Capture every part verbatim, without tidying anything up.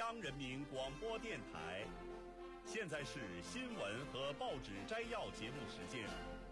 央人民广播电台。现在是新闻和报纸摘要节目时间。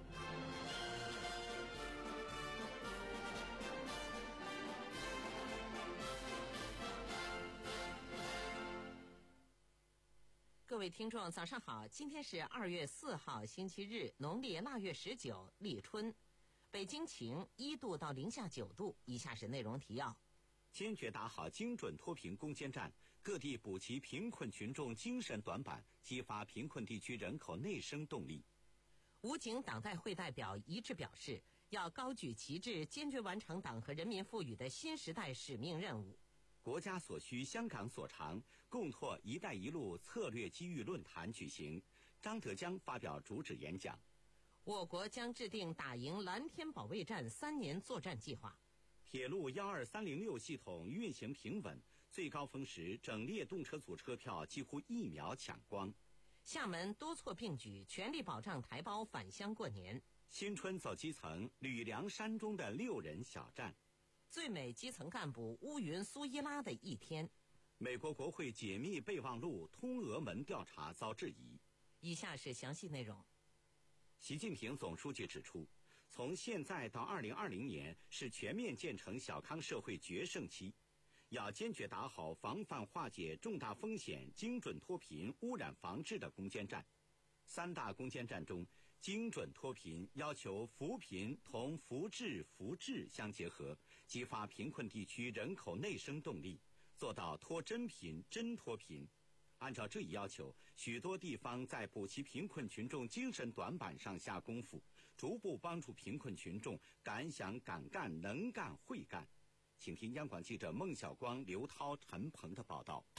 各位听众早上好，今天是二月四号星期日，农历腊月十九，立春。北京晴，一度到零下九度。以下是内容提要： 坚决打好精准脱贫攻坚战，各地补齐贫困群众精神短板，激发贫困地区人口内生动力。 武警党代会代表一致表示，要高举旗帜，坚决完成党和人民赋予的新时代使命任务。 国家所需，香港所长，共拓“一带一路”策略机遇论坛举行，张德江发表主旨演讲。 我国将制定打赢蓝天保卫战三年作战计划。 铁路幺二三零六系统运行平稳，最高峰时整列动车组车票几乎一秒抢光。 厦门多措并举，全力保障台胞返乡过年。 新春走基层，吕梁山中的六人小站。 最美基层干部乌云苏伊拉的一天。 美国国会解密备忘录通俄门调查遭质疑。 以下是详细内容。 习近平总书记指出，从现在到二零二零年是全面建成小康社会决胜期，要坚决打好防范化解重大风险、精准脱贫、污染防治的攻坚战。三大攻坚战中，精准脱贫要求扶贫同扶治扶治相结合，激发贫困地区人口内生动力，做到脱真贫、真脱贫。按照这一要求，许多地方在补齐贫困群众精神短板上下功夫，逐步帮助贫困群众敢想敢干、能干会干。请听央广记者孟晓光、刘涛、陈鹏的报道。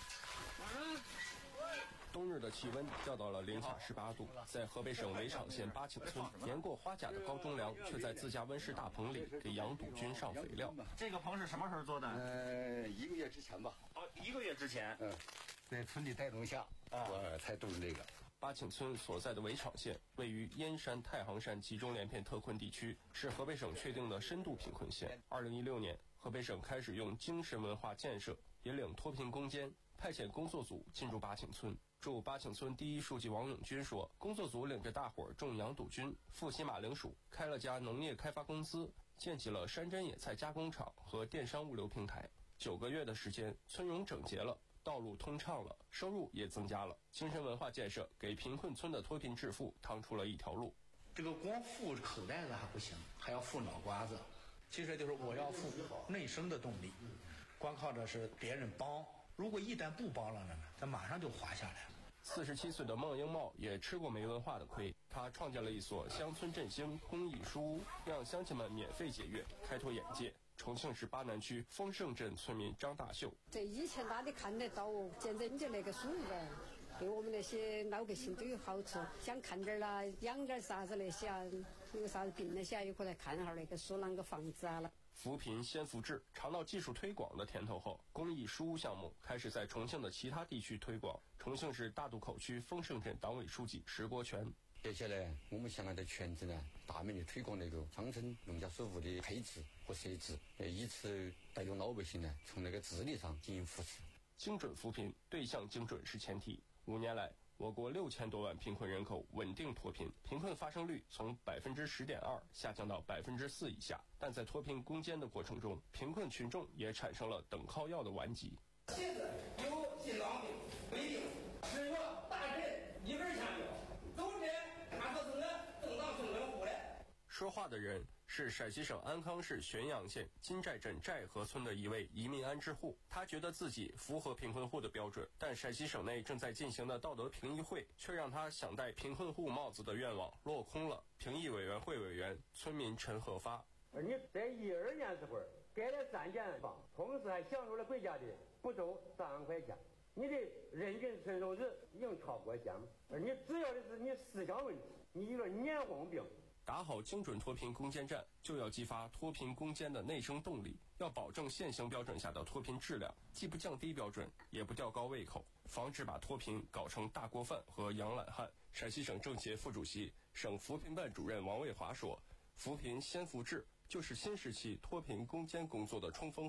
冬日的气温掉到了零下十八度，在河北省围场县八顷村，年过花甲的高忠良却在自家温室大棚里给羊肚菌上肥料。 这个棚是什么时候做的？ 呃，一个月之前吧。 哦，一个月之前。 嗯，在村里带动下，啊、我才种这个。 八顷村所在的围场县位于燕山、太行山集中连片特困地区，是河北省确定的深度贫困县。二零一六年，河北省开始用精神文化建设引领脱贫攻坚，派遣工作组进入八顷村。驻八顷村第一书记王永军说，工作组领着大伙儿种羊肚菌、富硒马铃薯，开了家农业开发公司，建起了山珍野菜加工厂和电商物流平台。九个月的时间，村容整洁了，道路通畅了，收入也增加了。精神文化建设给贫困村的脱贫致富趟出了一条路。 这个光富口袋子还不行，还要富脑瓜子。其实就是我要富内生的动力，光靠着是别人帮，如果一旦不帮了呢，他马上就滑下来了。 四十七岁的孟英茂也吃过没文化的亏，他创建了一所乡村振兴公益书屋，让乡亲们免费解阅，开拓眼界。重庆市巴南区丰盛镇村民张大秀， 这以前哪里看得到哦？现在你就那个书啊，对我们那些老百姓都有好处。想看点啦，养点啥子那些啊，有个啥子病那些也可以来看下那个书，啷个房子啊了。 扶贫先扶志，尝到技术推广的甜头后，公益书屋项目开始在重庆的其他地区推广。重庆市大渡口区丰盛镇党委书记石国权。 接下来我们向来的全镇呢，大面积推广那个乡村农家作物的配置和设置，以此带动老百姓呢从那个治理上进行扶持。 精准扶贫，对象精准是前提。五年来，我国六千多万贫困人口稳定脱贫，贫困发生率从百分之十点二下降到百分之四以下。但在脱贫攻坚的过程中，贫困群众也产生了等靠要的顽疾。 现在有心脏病、胃病、吃药、大震、一根香蕉，都这他可是我正当生人户嘞。 说话的人是陕西省安康市玄阳县金寨镇寨河村的一位移民安置户，他觉得自己符合贫困户的标准，但陕西省内正在进行的道德评议会却让他想戴贫困户帽子的愿望落空了。评议委员会委员村民陈和发， 而你在一二年这会儿盖了三间房，同时还享受了国家的补助三万块钱，你的人均纯收入已经超过线了，而你主要的是你思想问题，你有点眼黄病。 打好精准脱贫攻坚战，就要激发脱贫攻坚的内生动力，要保证现行标准下的脱贫质量，既不降低标准，也不吊高胃口，防止把脱贫搞成大锅饭和养懒汉。陕西省政协副主席、省扶贫办主任王卫华说，扶贫先扶志就是新时期脱贫攻坚工作的冲锋号。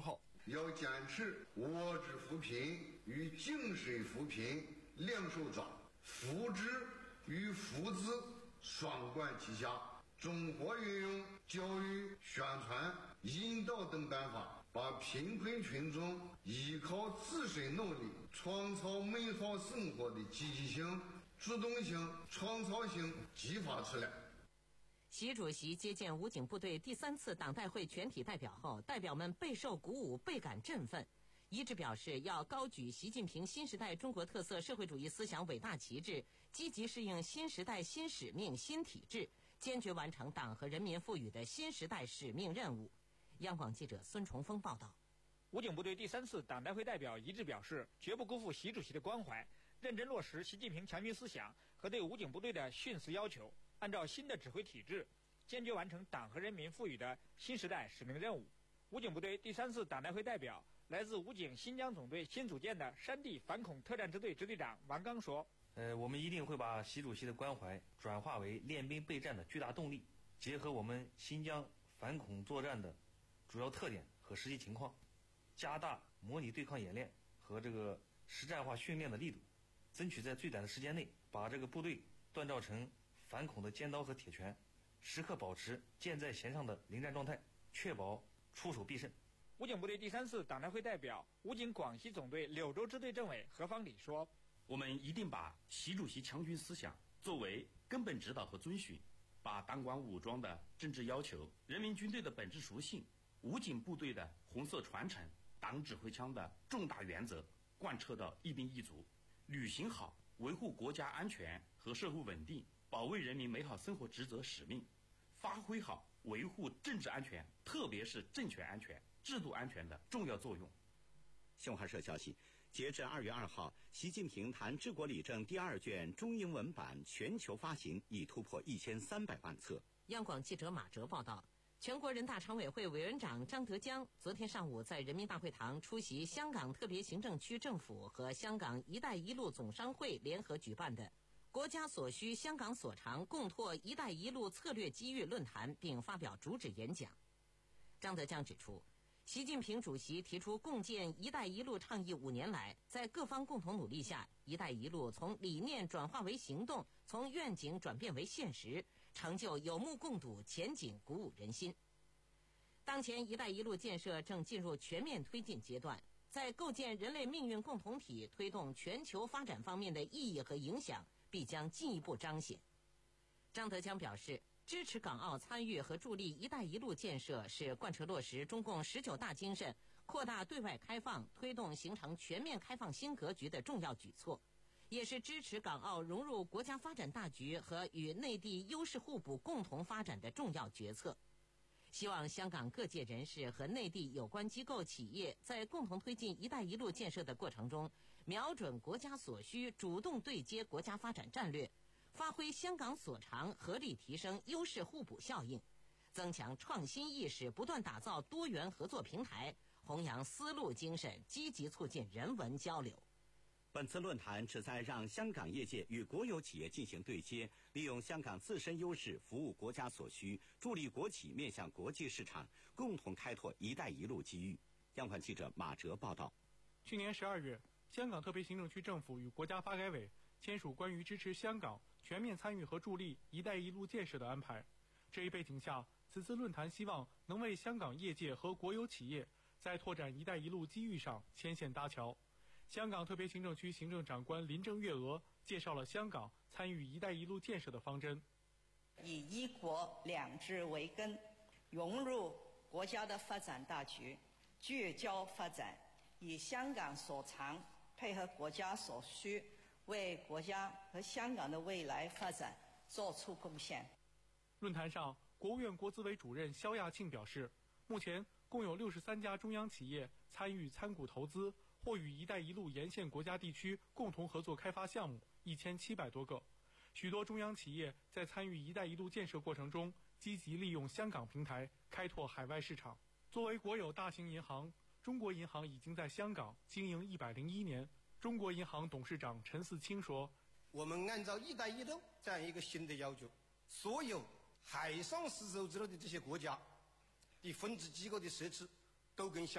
要坚持物质扶贫与精神扶贫两手抓，扶植与扶资双管齐下，综合运用教育、宣传、引导等办法，把贫困群众依靠自身努力创造美好生活的积极性、主动性、创造性激发出来。 习主席接见武警部队第三次党代会全体代表后，代表们备受鼓舞，倍感振奋，一致表示要高举习近平新时代中国特色社会主义思想伟大旗帜，积极适应新时代新使命新体制，坚决完成党和人民赋予的新时代使命任务。央广记者孙崇峰报道。 武警部队第三次党代会代表一致表示，绝不辜负习主席的关怀，认真落实习近平强军思想和对武警部队的训示要求，按照新的指挥体制，坚决完成党和人民赋予的新时代使命任务。武警部队第三次党代会代表、来自武警新疆总队新组建的山地反恐特战支队支队长王刚说：“ 呃，我们一定会把习主席的关怀转化为练兵备战的巨大动力，结合我们新疆反恐作战的主要特点和实际情况，加大模拟对抗演练和这个实战化训练的力度，争取在最短的时间内把这个部队锻造成反恐的尖刀和铁拳，时刻保持箭在弦上的临战状态，确保出手必胜。” 武警部队第三次党代会代表、武警广西总队柳州支队政委何方礼说：“ 我们一定把习主席强军思想作为根本指导和遵循，把党管武装的政治要求、人民军队的本质属性、武警部队的红色传承、党指挥枪的重大原则贯彻到一兵一卒，履行好维护国家安全和社会稳定、保卫人民美好生活职责使命，发挥好维护政治安全，特别是政权安全、制度安全的重要作用。” 新华社消息，截至二月二号，习近平谈治国理政第二卷中英文版全球发行已突破一千三百万册。 央广记者马哲报道，全国人大常委会委员长张德江昨天上午在人民大会堂出席香港特别行政区政府和香港“一带一路”总商会联合举办的“国家所需，香港所长，共拓‘一带一路’策略机遇”论坛，并发表主旨演讲。张德江指出，习近平主席提出共建“一带一路”倡议五年来，在各方共同努力下，“一带一路”从理念转化为行动，从愿景转变为现实，成就有目共睹，前景鼓舞人心。当前“一带一路”建设正进入全面推进阶段，在构建人类命运共同体、推动全球发展方面的意义和影响必将进一步彰显。张德江表示，支持港澳参与和助力“一带一路”建设是贯彻落实中共十九大精神、扩大对外开放、推动形成全面开放新格局的重要举措，也是支持港澳融入国家发展大局和与内地优势互补共同发展的重要决策。希望香港各界人士和内地有关机构企业在共同推进“一带一路”建设的过程中，瞄准国家所需，主动对接国家发展战略，发挥香港所长，合力提升优势互补效应，增强创新意识，不断打造多元合作平台，弘扬丝路精神，积极促进人文交流。 本次论坛旨在让香港业界与国有企业进行对接，利用香港自身优势服务国家所需，助力国企面向国际市场，共同开拓“一带一路”机遇。央广记者马哲报道。 去年十二月，香港特别行政区政府与国家发改委签署关于支持香港全面参与和助力“一带一路”建设的安排。这一背景下，此次论坛希望能为香港业界和国有企业在拓展“一带一路”机遇上牵线搭桥。香港特别行政区行政长官林郑月娥介绍了香港参与“一带一路”建设的方针， 以一国两制为根，融入国家的发展大局，聚焦发展，以香港所长配合国家所需，为国家和香港的未来发展做出贡献。 论坛上，国务院国资委主任肖亚庆表示，目前共有六十三家中央企业参与参股投资或与“一带一路”沿线国家地区共同合作开发项目一千七百多个。许多中央企业在参与“一带一路”建设过程中，积极利用香港平台开拓海外市场。作为国有大型银行，中国银行已经在香港经营一百零一年。中国银行董事长陈四清说：“ 我们按照‘一带一路’这样一个新的要求，所有海上丝绸之路的这些国家的分支机构的设置，都跟香港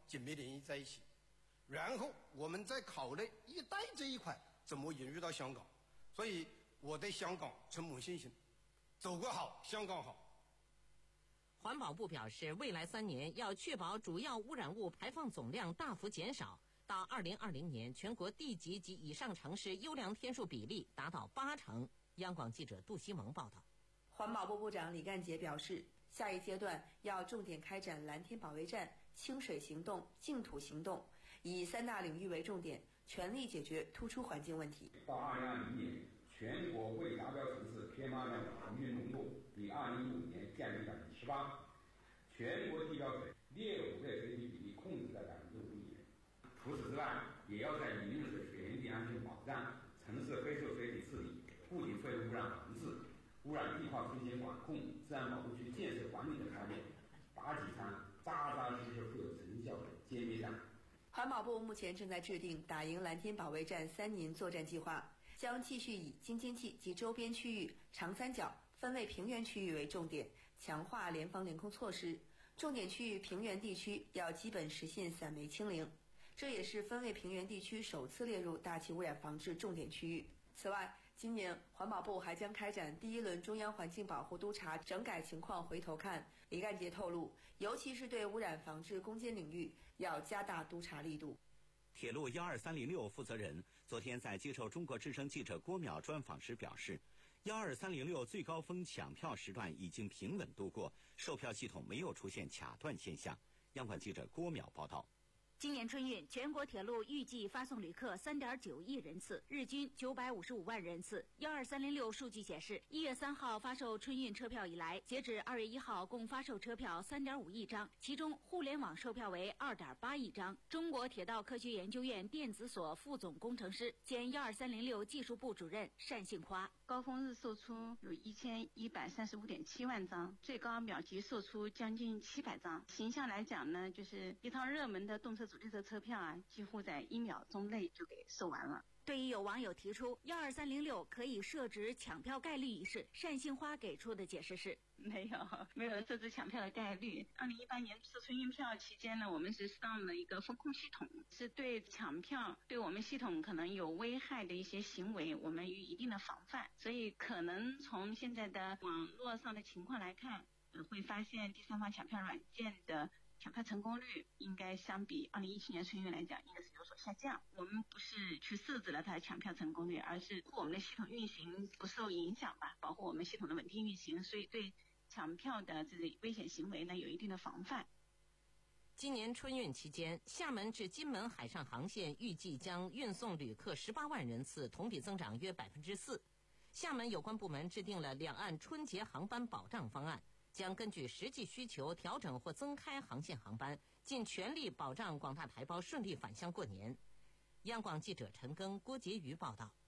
紧密联系在一起。然后我们再考虑一带这一块怎么引入到香港。所以我对香港充满信心，走个好，香港好。 环保部表示，未来三年要确保主要污染物排放总量大幅减少，到二零二零年，全国地级及以上城市优良天数比例达到八成。央广记者杜西蒙报道。 环保部部长李干杰表示，下一阶段要重点开展蓝天保卫战、清水行动、净土行动，以三大领域为重点，全力解决突出环境问题。 到二零二零年，全国未达标城市 P M 二点五 空气浓度比二零一五年降低百分之十八，全国地标水劣污热水体比例控制在百分之五以内。除此之外，也要在饮用水水源地安全保障、城市非受水体治理、不仅废物污染防治、污染地化风险管控、自然保护区建设管理等方面，打几场扎扎实实富有成效的歼灭战。 环保部目前正在制定打赢蓝天保卫战三年作战计划，将继续以京津冀及周边区域、长三角、分位平原区域为重点，强化联防联控措施。重点区域平原地区要基本实现散煤清零，这也是分位平原地区首次列入大气污染防治重点区域。此外，今年环保部还将开展第一轮中央环境保护督察整改情况回头看。李干杰透露，尤其是对污染防治攻坚领域，要加大督查力度。 铁路一二三零六负责人昨天在接受中国之声记者郭淼专访时表示，一二三零六最高峰抢票时段已经平稳度过，售票系统没有出现卡断现象。央广记者郭淼报道。 今年春运，全国铁路预计发送旅客 三点九亿人次，日均九百五十五万人次。一二三零六数据显示，一月三号发售春运车票以来，截止二月一号共发售车票 三点五亿张，其中互联网售票为 二点八亿张。中国铁道科学研究院电子所副总工程师兼一二三零六技术部主任单杏花， 高峰日售出有一千一百三十五点七万张，最高秒级售出将近七百张。形象来讲呢，就是一套热门的动车主题车车票啊，几乎在一秒钟内就给售完了。 对于有网友提出一二三零六可以设置抢票概率一事，单杏花给出的解释是： 没有，没有设置抢票的概率。二零一八年试春运票期间呢，我们是上了一个风控系统，是对抢票对我们系统可能有危害的一些行为，我们予以一定的防范。所以可能从现在的网络上的情况来看，呃，会发现第三方抢票软件的抢票成功率应该相比二零一七年春运来讲，应该是有所下降。我们不是去设置了它的抢票成功率，而是我们的系统运行不受影响吧，保护我们系统的稳定运行，所以对抢票的这个危险行为呢有一定的防范。 今年春运期间，厦门至金门海上航线预计将运送旅客十八万人次，同比增长约百分之四。厦门有关部门制定了两岸春节航班保障方案，将根据实际需求调整或增开航线航班，尽全力保障广大台胞顺利返乡过年。央广记者陈庚、郭杰瑜报道。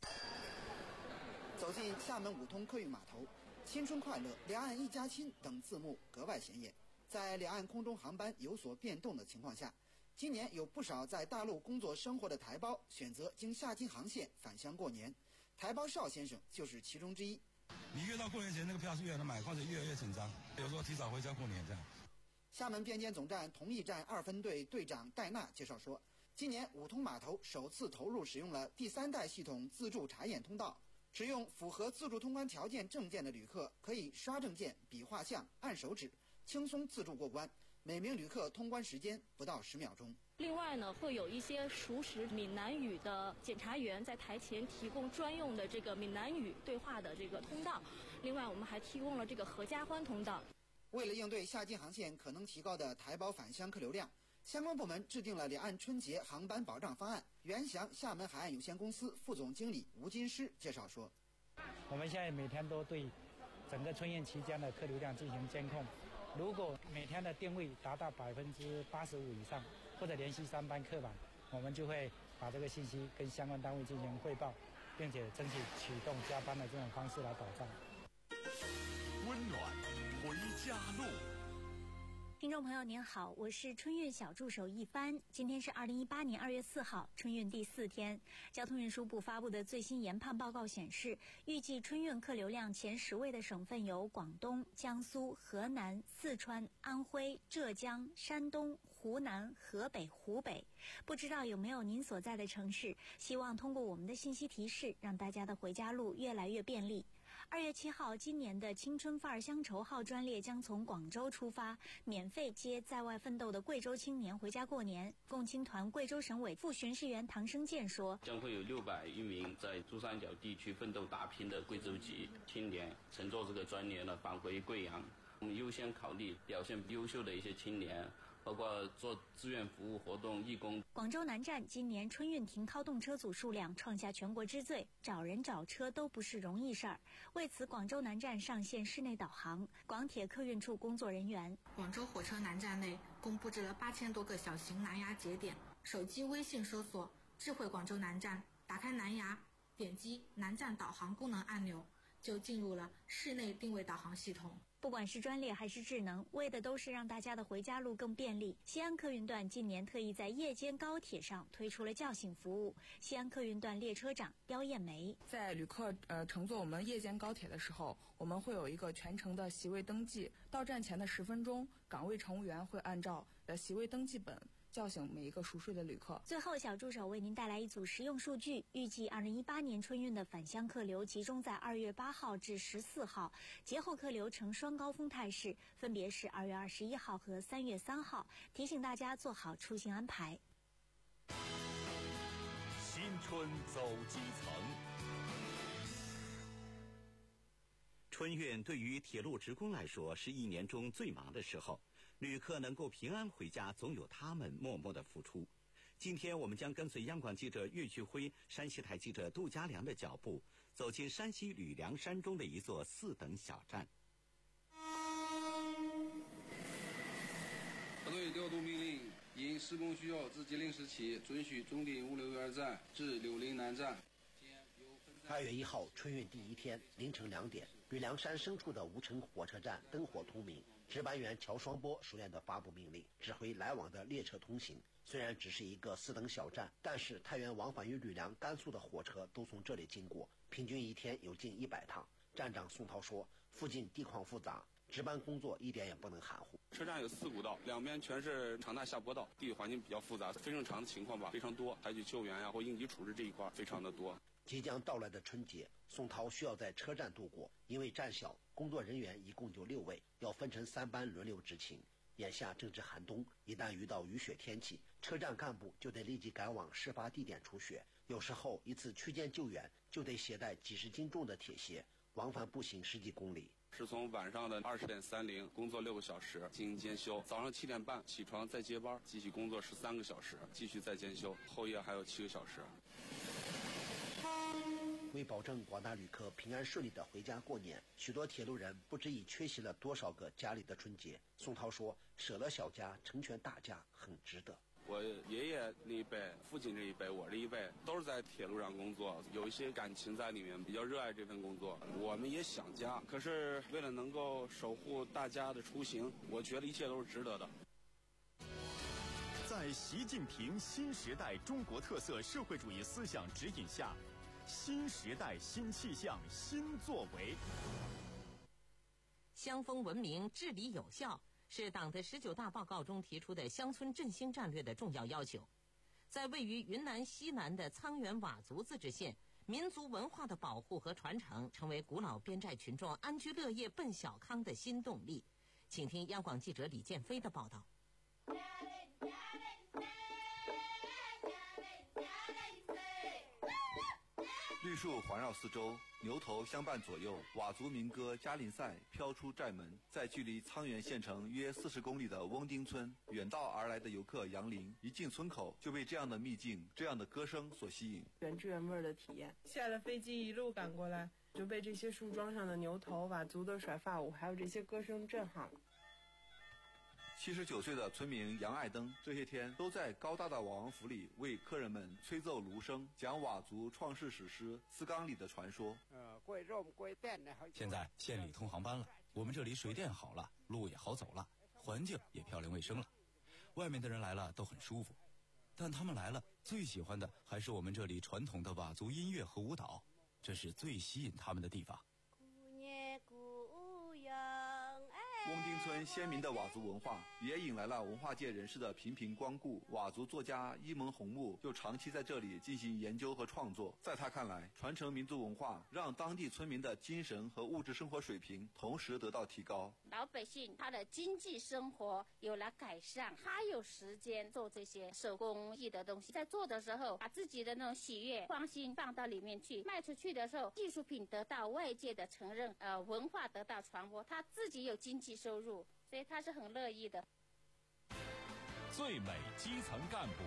走进厦门五通客运码头，新春快乐、两岸一家亲等字幕格外显眼。在两岸空中航班有所变动的情况下，今年有不少在大陆工作生活的台胞选择经厦金航线返乡过年。台胞邵先生就是其中之一。 你越到过年前，那个票是越来越买，或者越来越紧张，有时候提早回家过年这样。 厦门边检总站同义站二分队队长戴娜介绍说，今年五通码头首次投入使用了第三代系统自助查验通道，使用符合自助通关条件证件的旅客可以刷证件、比画像、按手指，轻松自助过关。每名旅客通关时间不到十秒钟。 另外呢，会有一些熟识闽南语的检查员在台前提供专用的这个闽南语对话的这个通道。另外，我们还提供了这个合家欢通道。 为了应对厦金航线可能提高的台胞返乡客流量，相关部门制定了两岸春节航班保障方案。原祥厦门海岸有限公司副总经理吴金师介绍说， 我们现在每天都对整个春运期间的客流量进行监控，如果每天的定位达到百分之八十五以上，或者连续三班客满，我们就会把这个信息跟相关单位进行汇报，并且争取启动加班的这种方式来保障。 温暖回家路。 听众朋友您好，我是春运小助手一帆。今天是二零一八年二月四号，春运第四天。交通运输部发布的最新研判报告显示，预计春运客流量前十位的省份有广东、江苏、河南、四川、安徽、浙江、山东、 湖南、河北、湖北。不知道有没有您所在的城市？希望通过我们的信息提示，让大家的回家路越来越便利。二月七号，今年的青春范儿乡愁号专列将从广州出发，免费接在外奋斗的贵州青年回家过年。共青团贵州省委副巡视员唐生健说， 将会有六百余名在珠三角地区奋斗打拼的贵州籍青年乘坐这个专列呢返回贵阳。我们优先考虑表现优秀的一些青年，包括做志愿服务活动、义工。 广州南站今年春运停靠动车组数量创下全国之最，找人找车都不是容易事儿。为此，广州南站上线室内导航。广铁客运处工作人员， 广州火车南站内共布置了八千多个小型蓝牙节点，手机微信搜索“智慧广州南站”，打开蓝牙，点击南站导航功能按钮，就进入了室内定位导航系统。 不管是专列还是智能，为的都是让大家的回家路更便利。西安客运段今年特意在夜间高铁上推出了叫醒服务。西安客运段列车长刁艳梅， 在旅客呃乘坐我们夜间高铁的时候，我们会有一个全程的席位登记。到站前的十分钟，岗位乘务员会按照呃席位登记本叫醒每一个熟睡的旅客。 最后，小助手为您带来一组实用数据。预计二零一八年春运的返乡客流集中在二月八号至十四号，节后客流呈双高峰态势，分别是二月二十一号和三月三号。提醒大家做好出行安排。 新春走基层。 春运对于铁路职工来说是一年中最忙的时候。旅客能够平安回家，总有他们默默的付出。今天我们将跟随央广记者岳旭辉、山西台记者杜家良的脚步，走进山西吕梁山中的一座四等小站。 部队调度命令，因施工需要，自即令时起准许终点物流园站至柳林南站。 二月一号春运第一天凌晨两点，吕梁山深处的吴城火车站灯火通明。值班员乔双波熟练地发布命令，指挥来往的列车通行。虽然只是一个四等小站，但是太原往返于吕梁、甘肃的火车都从这里经过，平均一天有近一百趟。站长宋涛说，附近地况复杂，值班工作一点也不能含糊。 车站有四股道，两边全是长大下坡道，地理环境比较复杂，非正常的情况吧非常多，采取救援呀、啊、或应急处置这一块非常的多。 即将到来的春节，宋涛需要在车站度过，因为站小，工作人员一共就六位，要分成三班轮流执勤。眼下正值寒冬，一旦遇到雨雪天气，车站干部就得立即赶往事发地点除雪。有时候一次区间救援就得携带几十斤重的铁鞋，往返步行十几公里。 是从晚上的二十点三零工作六个小时进行监修，早上七点半起床再接班，继续工作十三个小时，继续再监修，后夜还有七个小时。 为保证广大旅客平安顺利地回家过年，许多铁路人不知已缺席了多少个家里的春节。宋涛说，舍了小家成全大家很值得。 我爷爷那一辈、父亲这一辈、我这一辈都是在铁路上工作，有一些感情在里面，比较热爱这份工作。我们也想家，可是为了能够守护大家的出行，我觉得一切都是值得的。 在习近平新时代中国特色社会主义思想指引下，新时代新气象新作为。 乡风文明治理有效是党的十九大报告中提出的乡村振兴战略的重要要求。在位于云南西南的沧源佤族自治县，民族文化的保护和传承成为古老边寨群众安居乐业奔小康的新动力。请听央广记者李建飞的报道。 绿树环绕四周，牛头相伴左右，佤族民歌嘉陵赛飘出寨门。在距离沧源县城约四十公里的翁丁村，远道而来的游客杨林一进村口就被这样的秘境、这样的歌声所吸引。 原汁原味的体验，下了飞机一路赶过来，就被这些树桩上的牛头、佤族的甩发舞，还有这些歌声震撼了。 七十九岁的村民杨爱登这些天都在高大的佤王府里为客人们吹奏芦笙，讲佤族创世史诗《四纲里的传说。 现在县里通航班了，我们这里水电好了，路也好走了，环境也漂亮卫生了，外面的人来了都很舒服，但他们来了最喜欢的还是我们这里传统的佤族音乐和舞蹈，这是最吸引他们的地方。 翁丁村鲜明的佤族文化也引来了文化界人士的频频光顾。佤族作家伊蒙红木就长期在这里进行研究和创作。在他看来，传承民族文化，让当地村民的精神和物质生活水平同时得到提高。 老百姓他的经济生活有了改善，他有时间做这些手工艺的东西，在做的时候把自己的那种喜悦、放心放到里面去，卖出去的时候，艺术品得到外界的承认，呃，文化得到传播，他自己有经济收入，所以他是很乐意的。 最美基层干部。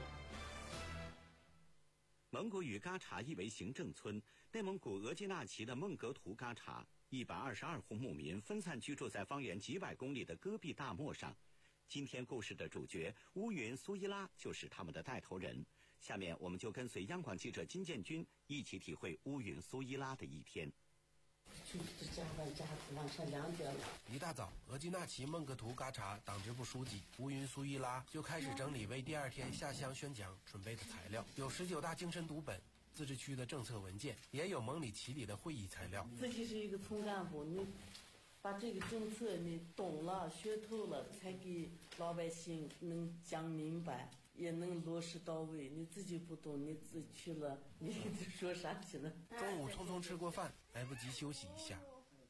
蒙古语嘎查意为行政村，内蒙古额济纳旗的孟格图嘎查，一百二十二户牧民分散居住在方圆几百公里的戈壁大漠上。今天故事的主角乌云苏伊拉就是他们的带头人。下面我们就跟随央广记者金建军一起体会乌云苏伊拉的一天。 就是加班加苦，晚上两点了。 一大早，额济纳旗孟格图嘎查党支部书记乌云苏伊拉就开始整理为第二天下乡宣讲准备的材料，有十九大精神读本、自治区的政策文件，也有蒙里旗里的会议材料。 自己是一个村干部，你把这个政策你懂了、学透了，才给老百姓能讲明白，也能落实到位。你自己不懂，你自己去了，你说啥去呢？ 中午匆匆吃过饭，来不及休息一下，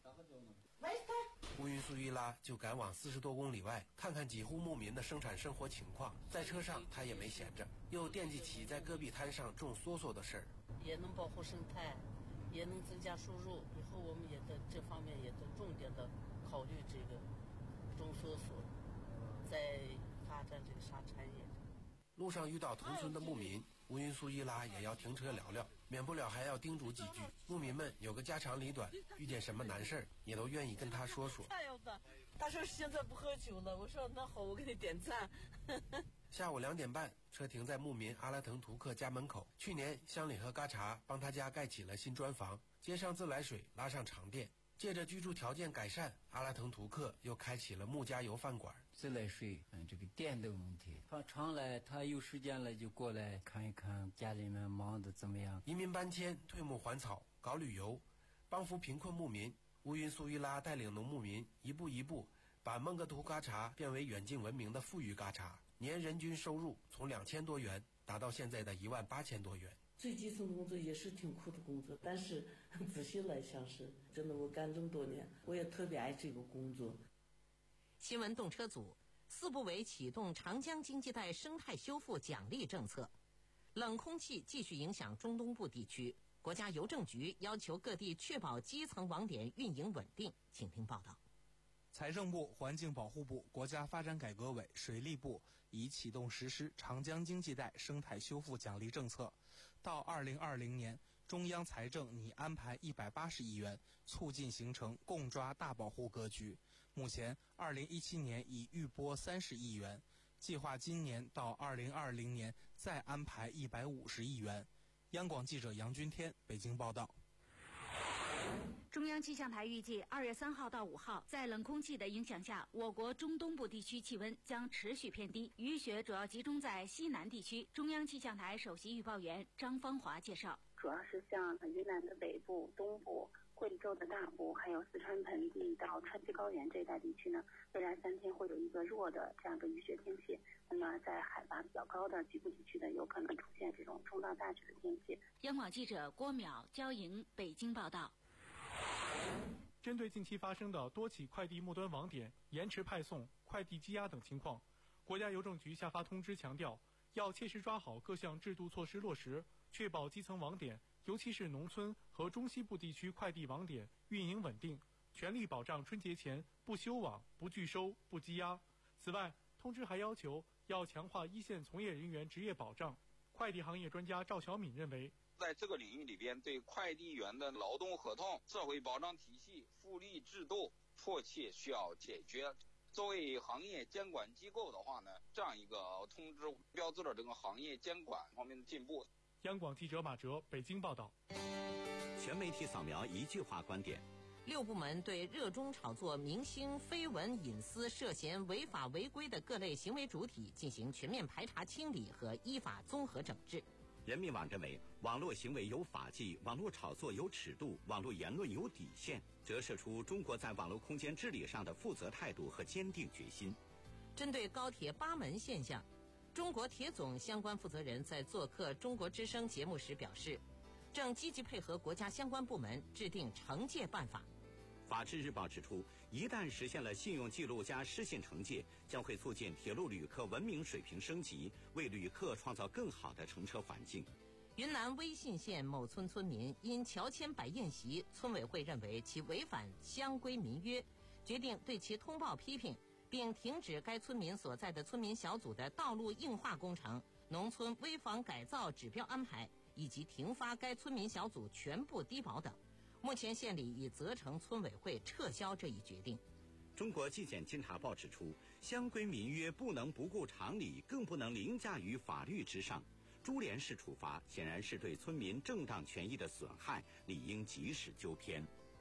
乌云苏伊拉就赶往四十多公里外看看几户牧民的生产生活情况。在车上他也没闲着，又惦记起在戈壁滩上种梭梭的事儿。 也能保护生态，也能增加收入，以后我们也在这方面也在重点的考虑这个种梭梭，在发展这个啥产业。 路上遇到同村的牧民，乌云苏伊拉也要停车聊聊，免不了还要叮嘱几句。牧民们有个家长里短，遇见什么难事儿也都愿意跟他说说。 他说现在不喝酒了，我说那好，我给你点赞。 下午两点半，车停在牧民阿拉腾图克家门口。去年乡里和嘎查帮他家盖起了新砖房，接上自来水，拉上长电。借着居住条件改善，阿拉腾图克又开启了木加油饭馆。 自来水，嗯，这个电的问题，他常来，他有时间了就过来看一看家里面忙得怎么样。 移民搬迁、退牧还草、搞旅游，帮扶贫困牧民。乌云苏伊拉带领农牧民一步一步把孟格图嘎查变为远近闻名的富裕嘎查，年人均收入从两千多元达到现在的一万八千多元。 最基层的工作也是挺苦的工作，但是仔细来想是真的，我干这么多年，我也特别爱这个工作。 新闻动车组，四部委启动长江经济带生态修复奖励政策。冷空气继续影响中东部地区，国家邮政局要求各地确保基层网点运营稳定。请听报道。 财政部、环境保护部、国家发展改革委、水利部已启动实施长江经济带生态修复奖励政策。到二零二零年，中央财政拟安排一百八十亿元，促进形成共抓大保护格局。目前，二零一七年已预拨三十亿元，计划今年到二零二零年再安排一百五十亿元。央广记者杨军天北京报道。 中央气象台预计，二月三号到五号，在冷空气的影响下，我国中东部地区气温将持续偏低，雨雪主要集中在西南地区。中央气象台首席预报员张芳华介绍， 主要是像云南的北部、东部、贵州的大部，还有四川盆地到川西高原这一带地区呢，未来三天会有一个弱的这样一个雨雪天气。那么在海拔比较高的局部地区呢，有可能出现这种中到大雨的天气。 央广记者郭淼、焦莹北京报道。 针对近期发生的多起快递末端网点延迟派送、快递积压等情况，国家邮政局下发通知强调，要切实抓好各项制度措施落实，确保基层网点，尤其是农村和中西部地区快递网点运营稳定，全力保障春节前不休网、不拒收、不积压。此外，通知还要求要强化一线从业人员职业保障。快递行业专家赵小敏认为， 在这个领域里边，对快递员的劳动合同、社会保障体系、福利制度迫切需要解决。作为行业监管机构的话呢，这样一个通知标志了这个行业监管方面的进步。 央广记者马哲北京报道。 全媒体扫描一句话观点。 六部门对热衷炒作明星绯闻隐私涉嫌违法违规的各类行为主体进行全面排查清理和依法综合整治。 人民网认为，网络行为有法纪，网络炒作有尺度，网络言论有底线，折射出中国在网络空间治理上的负责态度和坚定决心。 针对高铁八门现象，中国铁总相关负责人在做客中国之声节目时表示，正积极配合国家相关部门制定惩戒办法。 法制日报指出，一旦实现了信用记录加失信惩戒，将会促进铁路旅客文明水平升级，为旅客创造更好的乘车环境。 云南威信县某村村民因乔迁摆宴席，村委会认为其违反乡规民约，决定对其通报批评，并停止该村民所在的村民小组的道路硬化工程、农村危房改造指标安排，以及停发该村民小组全部低保等。目前县里已责成村委会撤销这一决定。 中国纪检监察报指出，乡规民约不能不顾常理，更不能凌驾于法律之上。株连式处罚显然是对村民正当权益的损害，理应及时纠偏。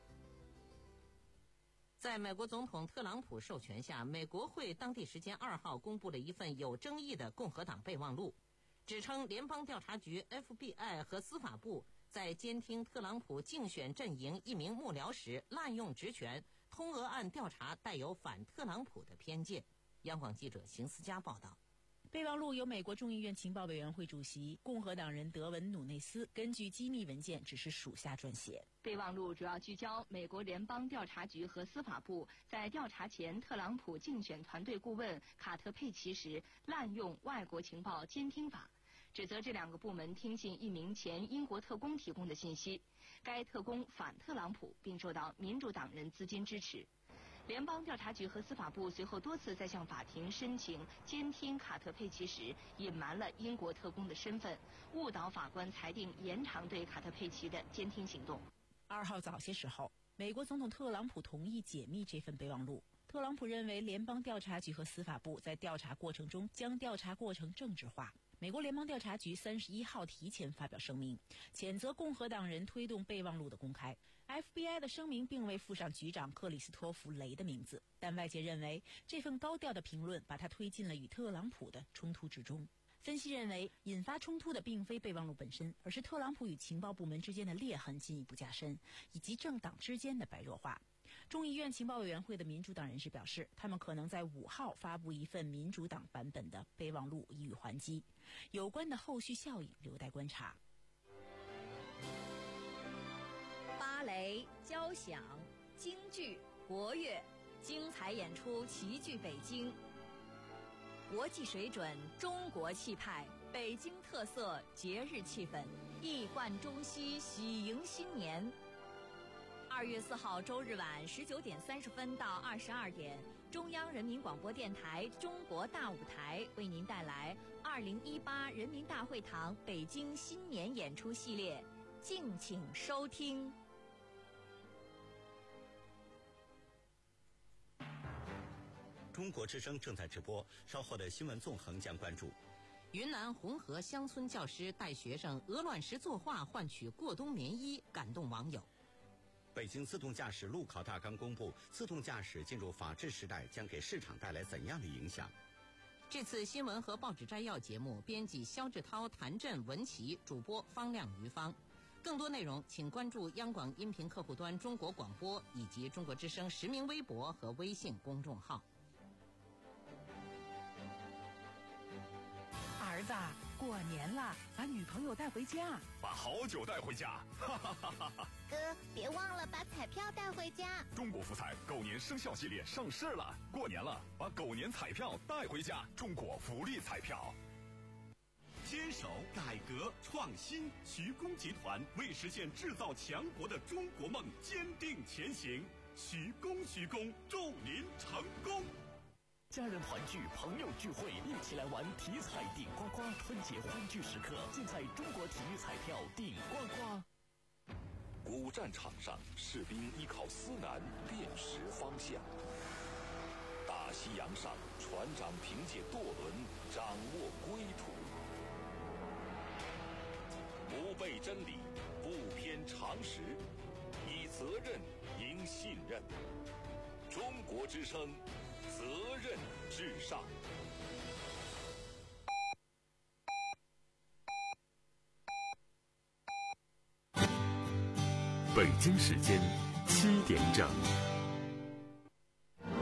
在美国总统特朗普授权下，美国会当地时间二号公布了一份有争议的共和党备忘录，指称联邦调查局 F B I 和司法部在监听特朗普竞选阵营一名幕僚时滥用职权，通俄案调查带有反特朗普的偏见。央广记者邢思佳报道。 备忘录由美国众议院情报委员会主席共和党人德文·努内斯根据机密文件指示属下撰写。 备忘录主要聚焦美国联邦调查局和司法部在调查前特朗普竞选团队顾问卡特·佩奇时滥用外国情报监听法，指责这两个部门听信一名前英国特工提供的信息，该特工反特朗普，并受到民主党人资金支持。联邦调查局和司法部随后多次在向法庭申请监听卡特·佩奇时，隐瞒了英国特工的身份，误导法官裁定延长对卡特·佩奇的监听行动。 二号早些时候，美国总统特朗普同意解密这份备忘录。特朗普认为联邦调查局和司法部在调查过程中将调查过程政治化。美国联邦调查局三十一号提前发表声明，谴责共和党人推动备忘录的公开。F B I 的声明并未附上局长克里斯托弗·雷的名字，但外界认为这份高调的评论把他推进了与特朗普的冲突之中。分析认为，引发冲突的并非备忘录本身，而是特朗普与情报部门之间的裂痕进一步加深，以及政党之间的白热化。众议院情报委员会的民主党人士表示，他们可能在五号发布一份民主党版本的备忘录予以还击，有关的后续效应留待观察。 芭蕾、交响、京剧、国乐，精彩演出齐聚北京。国际水准，中国气派，北京特色，节日气氛，一贯中西，喜迎新年。二月四号周日晚十九点三十分到二十二点，中央人民广播电台中国大舞台为您带来二零一八人民大会堂北京新年演出系列，敬请收听。 中国之声正在直播，稍后的新闻纵横将关注。 云南红河乡村教师带学生鹅卵石作画换取过冬棉衣，感动网友。 北京自动驾驶路考大纲公布，自动驾驶进入法治时代将给市场带来怎样的影响？ 这次新闻和报纸摘要节目，编辑肖志涛、谭震、文琪，主播方亮、于芳。更多内容请关注央广音频客户端中国广播以及中国之声实名微博和微信公众号。 儿子，过年了，把女朋友带回家， 把好酒带回家，哈哈哈哈哈！ 哥，别忘了把彩票带回家。 中国福彩狗年生肖系列上市了，过年了，把狗年彩票带回家。中国福利彩票。 坚守改革创新，徐工集团为实现制造强国的中国梦坚定前行。徐工，徐工，祝您成功！ 家人团聚，朋友聚会，一起来玩体彩顶呱呱！春节欢聚时刻，尽在中国体育彩票顶呱呱。 古战场上，士兵依靠思南辨识方向；大西洋上，船长凭借舵轮掌握归途。不背真理，不偏常识，以责任赢信任。中国之声。责任至上。 北京时间七点整。